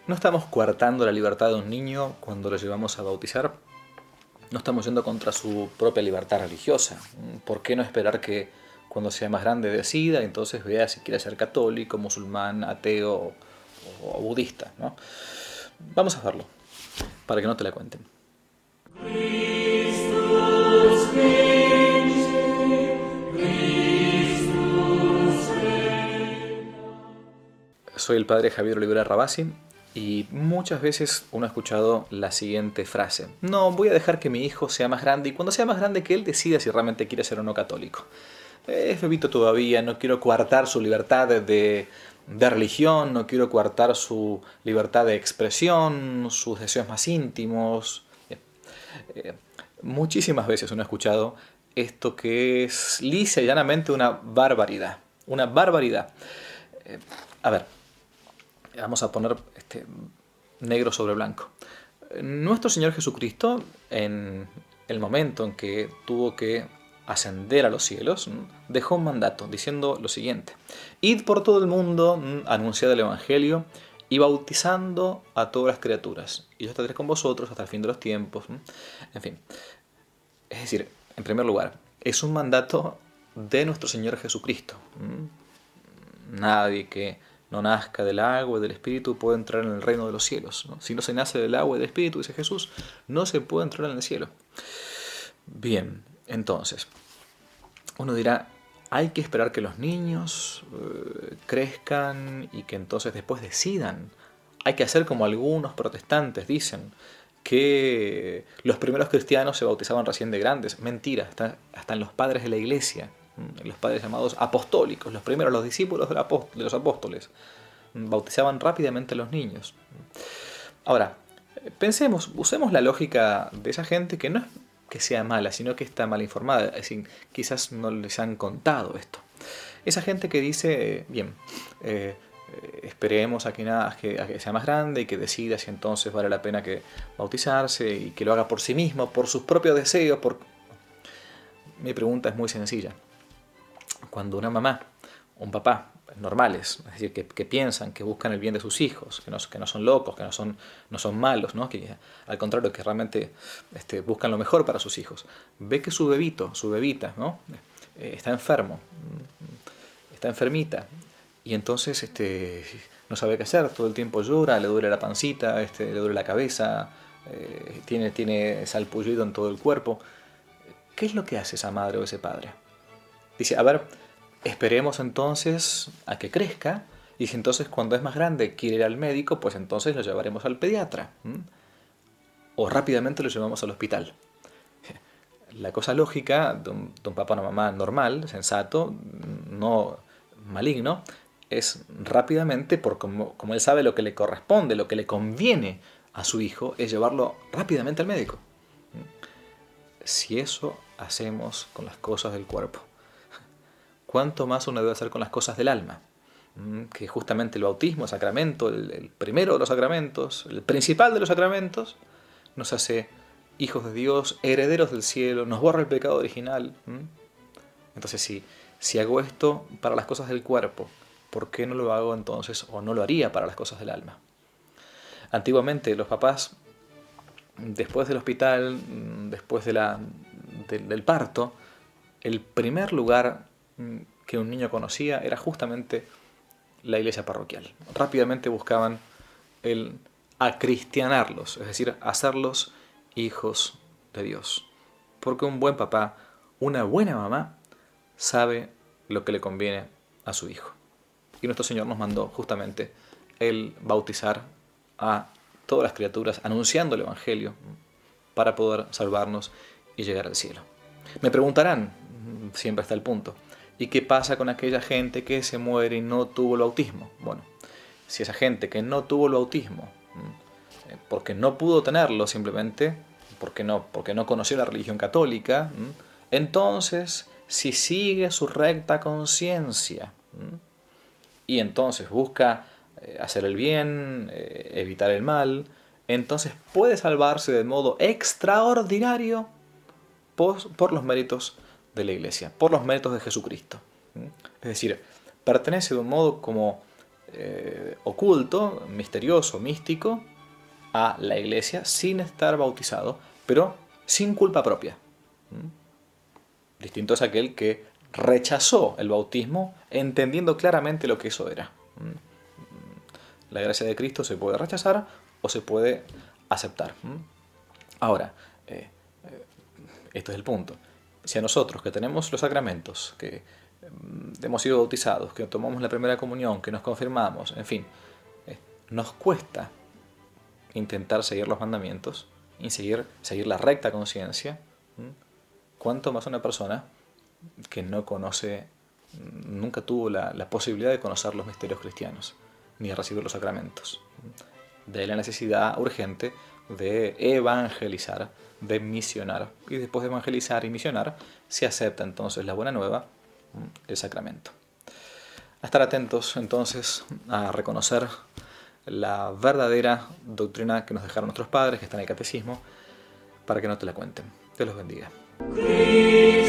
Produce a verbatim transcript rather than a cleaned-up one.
No estamos coartando la libertad de un niño cuando lo llevamos a bautizar. No estamos yendo contra su propia libertad religiosa. ¿Por qué no esperar que cuando sea más grande decida y entonces vea si quiere ser católico, musulmán, ateo o, o budista, ¿no? Vamos a hacerlo, para que no te la cuenten. Soy el padre Javier Olivera Rabasi y muchas veces uno ha escuchado la siguiente frase: no, voy a dejar que mi hijo sea más grande y cuando sea más grande que él decida si realmente quiere ser o no católico. Es bebito todavía, no quiero coartar su libertad de, de religión, no quiero coartar su libertad de expresión, sus deseos más íntimos. Bien. Eh, muchísimas veces uno ha escuchado esto que es lisa y llanamente una barbaridad. Una barbaridad. Eh, a ver, vamos a poner este, negro sobre blanco. Nuestro Señor Jesucristo, en el momento en que tuvo que ascender a los cielos, dejó un mandato diciendo lo siguiente: id por todo el mundo, anunciad el Evangelio y bautizando a todas las criaturas, y yo estaré con vosotros hasta el fin de los tiempos. En fin, es decir, en primer lugar, es un mandato de nuestro Señor Jesucristo. Nadie que no nazca del agua y del Espíritu puede entrar en el reino de los cielos, ¿no? Si no se nace del agua y del Espíritu, dice Jesús, no se puede entrar en el cielo. Bien, entonces, uno dirá, hay que esperar que los niños eh, crezcan y que entonces después decidan. Hay que hacer como algunos protestantes dicen, que los primeros cristianos se bautizaban recién de grandes. Mentira, hasta, hasta en los padres de la iglesia, los padres llamados apostólicos, los primeros, los discípulos de los apóstoles, bautizaban rápidamente a los niños. Ahora, pensemos, usemos la lógica de esa gente que no es que sea mala, sino que está mal informada, es decir, quizás no les han contado esto. Esa gente que dice, bien, eh, esperemos a que, nada, a, que, a que sea más grande y que decida si entonces vale la pena que bautizarse y que lo haga por sí mismo, por sus propios deseos. Por... Mi pregunta es muy sencilla. Cuando una mamá, un papá normales, es decir, que, que piensan, que buscan el bien de sus hijos, que no, que no son locos, que no son, no son malos, ¿no? Que al contrario, que realmente este, buscan lo mejor para sus hijos, ve que su bebito, su bebita, ¿no? eh, está enfermo, está enfermita, y entonces este, no sabe qué hacer, todo el tiempo llora, le duele la pancita, este, le duele la cabeza, eh, tiene, tiene salpullido en todo el cuerpo. ¿Qué es lo que hace esa madre o ese padre? Dice, a ver, esperemos entonces a que crezca, y si entonces cuando es más grande quiere ir al médico, pues entonces lo llevaremos al pediatra. ¿Mm? O rápidamente lo llevamos al hospital. La cosa lógica de un, de un papá o una mamá normal, sensato, no maligno, es rápidamente, por como, como él sabe lo que le corresponde, lo que le conviene a su hijo, es llevarlo rápidamente al médico. Si eso hacemos con las cosas del cuerpo, ¿cuánto más uno debe hacer con las cosas del alma? Que justamente el bautismo, el sacramento, el, el primero de los sacramentos, el principal de los sacramentos, nos hace hijos de Dios, herederos del cielo, nos borra el pecado original. Entonces, si, si hago esto para las cosas del cuerpo, ¿por qué no lo hago entonces o no lo haría para las cosas del alma? Antiguamente los papás, después del hospital, después de la, de, del parto, el primer lugar que un niño conocía era justamente la iglesia parroquial. Rápidamente buscaban el acristianarlos, es decir, hacerlos hijos de Dios. Porque un buen papá, una buena mamá, sabe lo que le conviene a su hijo. Y nuestro Señor nos mandó justamente el bautizar a todas las criaturas, anunciando el Evangelio, para poder salvarnos y llegar al cielo. Me preguntarán, siempre está el punto, ¿y qué pasa con aquella gente que se muere y no tuvo el bautismo? Bueno, si esa gente que no tuvo el bautismo, porque no pudo tenerlo simplemente, porque no, porque no conoció la religión católica, entonces, si sigue su recta conciencia y entonces busca hacer el bien, evitar el mal, entonces puede salvarse de modo extraordinario por, por los méritos de la Iglesia, por los méritos de Jesucristo. Es decir, pertenece de un modo como eh, oculto, misterioso, místico, a la iglesia sin estar bautizado, pero sin culpa propia. ¿Mm? Distinto es aquel que rechazó el bautismo entendiendo claramente lo que eso era. ¿Mm? La gracia de Cristo se puede rechazar o se puede aceptar. ¿Mm? Ahora, eh, eh, este es el punto. Si a nosotros que tenemos los sacramentos, que hemos sido bautizados, que tomamos la primera comunión, que nos confirmamos, en fin, eh, nos cuesta intentar seguir los mandamientos y seguir, seguir la recta conciencia, ¿cuánto más una persona que no conoce, nunca tuvo la, la posibilidad de conocer los misterios cristianos, ni de recibir los sacramentos? De ahí la necesidad urgente de evangelizar, de misionar, y después de evangelizar y misionar, se acepta entonces la buena nueva, el sacramento. A estar atentos entonces a reconocer la verdadera doctrina que nos dejaron nuestros padres, que está en el catecismo, para que no te la cuenten. Dios los bendiga.